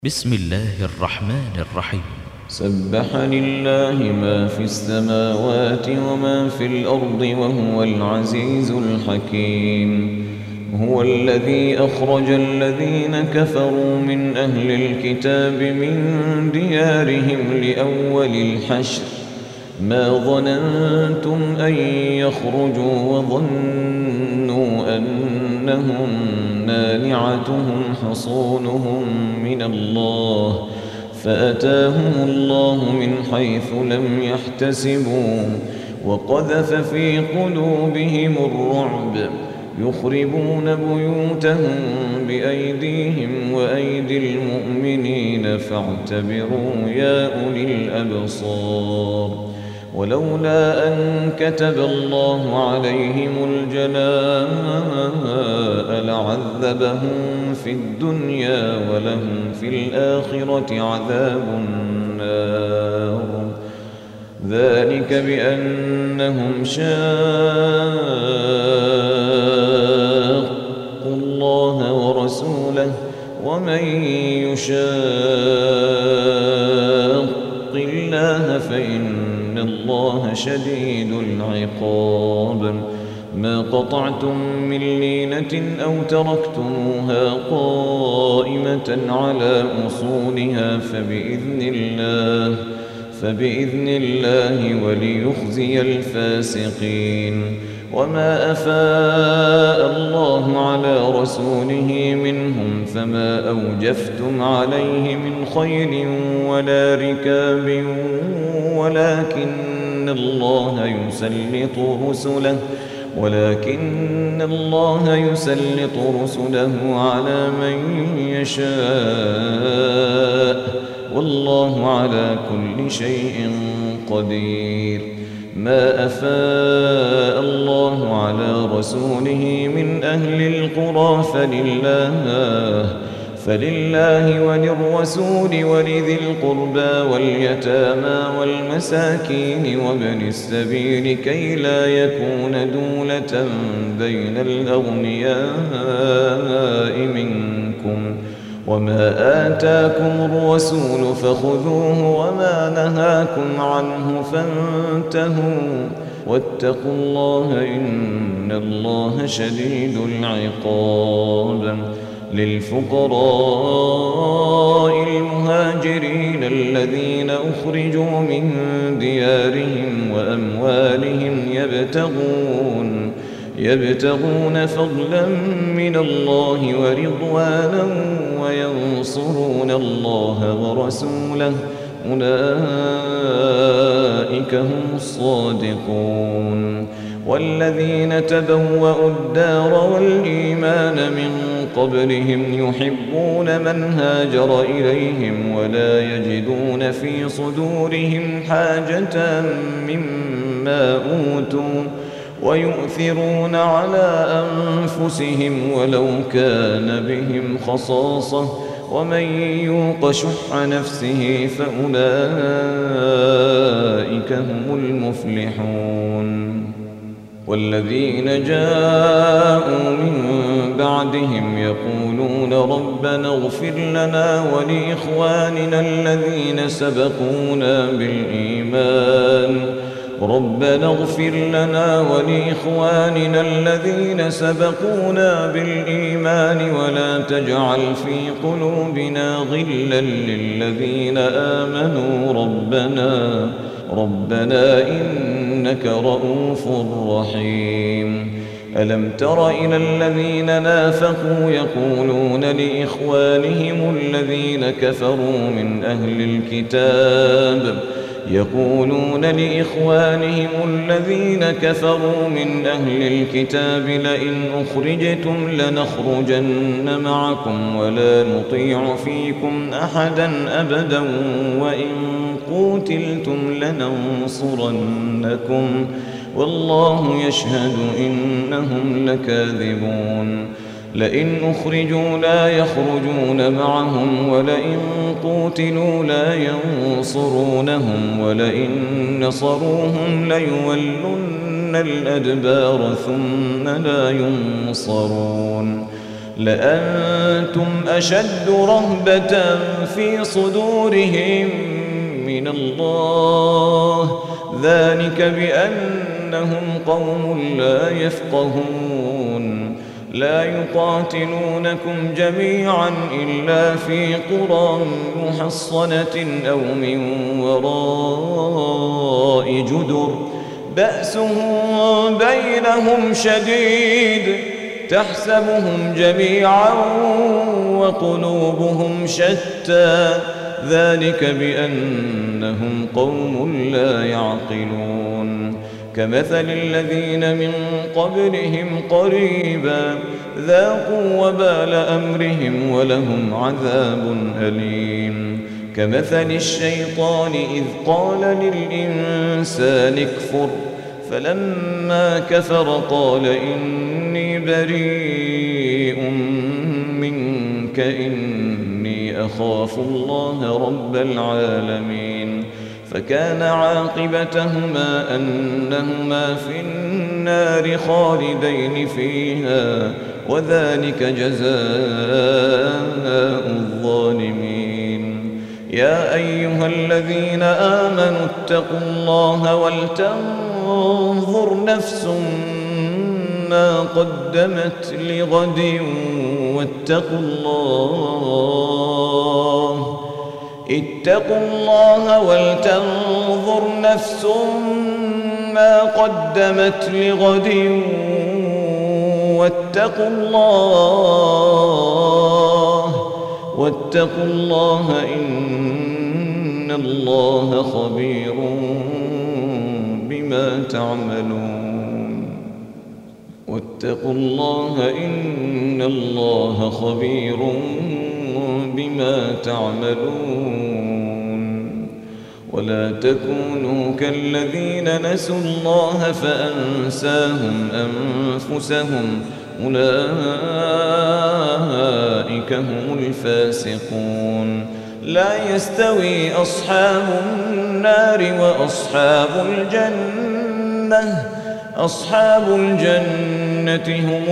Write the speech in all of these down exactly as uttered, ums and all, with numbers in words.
بسم الله الرحمن الرحيم. سبح لله ما في السماوات وما في الأرض وهو العزيز الحكيم. هو الذي أخرج الذين كفروا من أهل الكتاب من ديارهم لأول الحشر ما ظننتم أن يخرجوا وظنوا أنهم مانعتهم حصونهم من الله فأتاهم الله من حيث لم يحتسبوا وقذف في قلوبهم الرعب يخربون بيوتهم بأيديهم وأيدي المؤمنين فاعتبروا يا أولي الأبصار. ولولا أن كتب الله عليهم الجلاء لعذبهم في الدنيا ولهم في الآخرة عذاب النار. ذلك بأنهم شاقوا الله ورسوله ومن يشاق الله فإن الله شديد العقاب. ما قطعتم من لينة أو تركتموها قائمة على أصولها فبإذن الله فبإذن الله وليخزي الفاسقين. وما أفاء الله على رسوله منهم فما أوجفتم عليه من خيل ولا ركاب ولكن الله يسلط رسله ولكن الله يسلط رسله على من يشاء والله على كل شيء قدير. ما أفاء الله على رسوله من أهل القرى فلله فلله وللرسول ولذي القربى واليتامى والمساكين وابن السبيل كي لا يكون دولة بين الأغنياء منكم. وما آتاكم الرسول فخذوه وما نهاكم عنه فانتهوا واتقوا الله إن الله شديد العقاب. للفقراء المهاجرين الذين أخرجوا من ديارهم وأموالهم يبتغون يبتغون فضلا من الله ورضوانا وينصرون الله ورسوله أولئك هم الصادقون. والذين تبوأوا الدار والإيمان من قبلهم يحبون من هاجر إليهم ولا يجدون في صدورهم حاجة مما أوتوا ويؤثرون على أنفسهم ولو كان بهم خصاصة ومن يوق شح نفسه فأولئك هم المفلحون. والذين جاءوا من بعدهم يقولون ربنا اغفر لنا ولإخواننا الذين سبقونا بالإيمان ربنا اغفر لنا ولإخواننا الذين سبقونا بالإيمان ولا تجعل في قلوبنا غلا للذين آمنوا ربنا ربنا إنك رؤوف رحيم. ألم تر إلى الذين نافقوا يقولون لإخوانهم الذين كفروا من أهل الكتاب يقولون لإخوانهم الذين كفروا من أهل الكتاب لئن أخرجتم لنخرجن معكم ولا نطيع فيكم أحدا أبدا وإن قوتلتم لننصرنكم والله يشهد إنهم لكاذبون. لئن أخرجوا لا يخرجون معهم ولئن قوتلوا لا ينصرونهم ولئن نصروهم ليولن الأدبار ثم لا ينصرون. لأنتم أشد رهبة في صدورهم من الله، ذلك بأنهم قوم لا يفقهون. لا يقاتلونكم جميعا إلا في قرى محصنة أو من وراء جدر بأسهم بينهم شديد، تحسبهم جميعا وقلوبهم شتى، ذلك بأنهم قوم لا يعقلون. كمثل الذين من قبلهم قريبا ذاقوا وبال أمرهم ولهم عذاب أليم. كمثل الشيطان إذ قال للإنسان اكفر فلما كفر قال إني بريء منك إني أخاف الله رب العالمين. فكان عاقبتهما أنهما في النار خالدين فيها، وذلك جزاء الظالمين. يا أيها الذين آمنوا اتقوا الله ولتنظر نفس ما قدمت لغد واتقوا الله اتقوا الله ولتنظر نفس ما قدمت لغد واتقوا الله واتقوا الله إن الله خبير بما تعملون. واتقوا الله إن الله خبير بما تعملون. ولا تكونوا كالذين نسوا الله فأنساهم أنفسهم أولئك هم الفاسقون. لا يستوي أصحاب النار وأصحاب الجنة أصحاب الجنة هم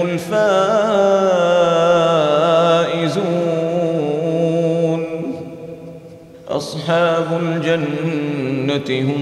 الفائزون أصحاب الجنة هم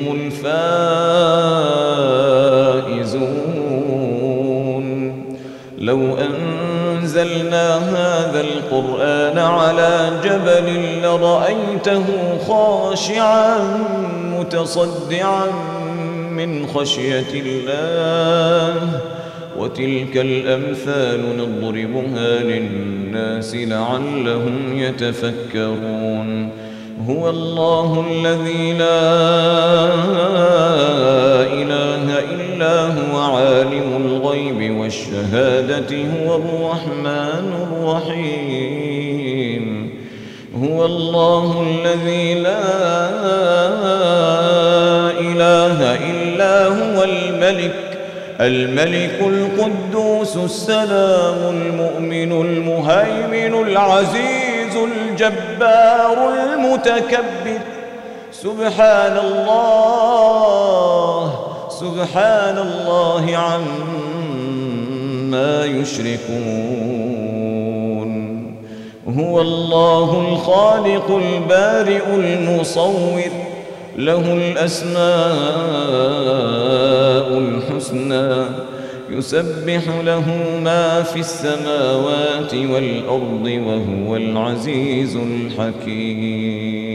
الفائزون. لو أنزلنا هذا القرآن على جبل لرأيته خاشعا متصدعا من خشية الله. وتلك الأمثال نضربها للناس لعلهم يتفكرون. هو الله الذي لا إله إلا هو عالم الغيب والشهادة هو الرحمن الرحيم. هو الله الذي لا إله إلا هو الملك الملك القدوس السلام المؤمن المهيمن العزيز الجبار المتكبر. سبحان الله سبحان الله عما يشركون. هو الله الخالق البارئ المصور له الأسماء الحسنى يسبح له ما في السماوات والأرض وهو العزيز الحكيم.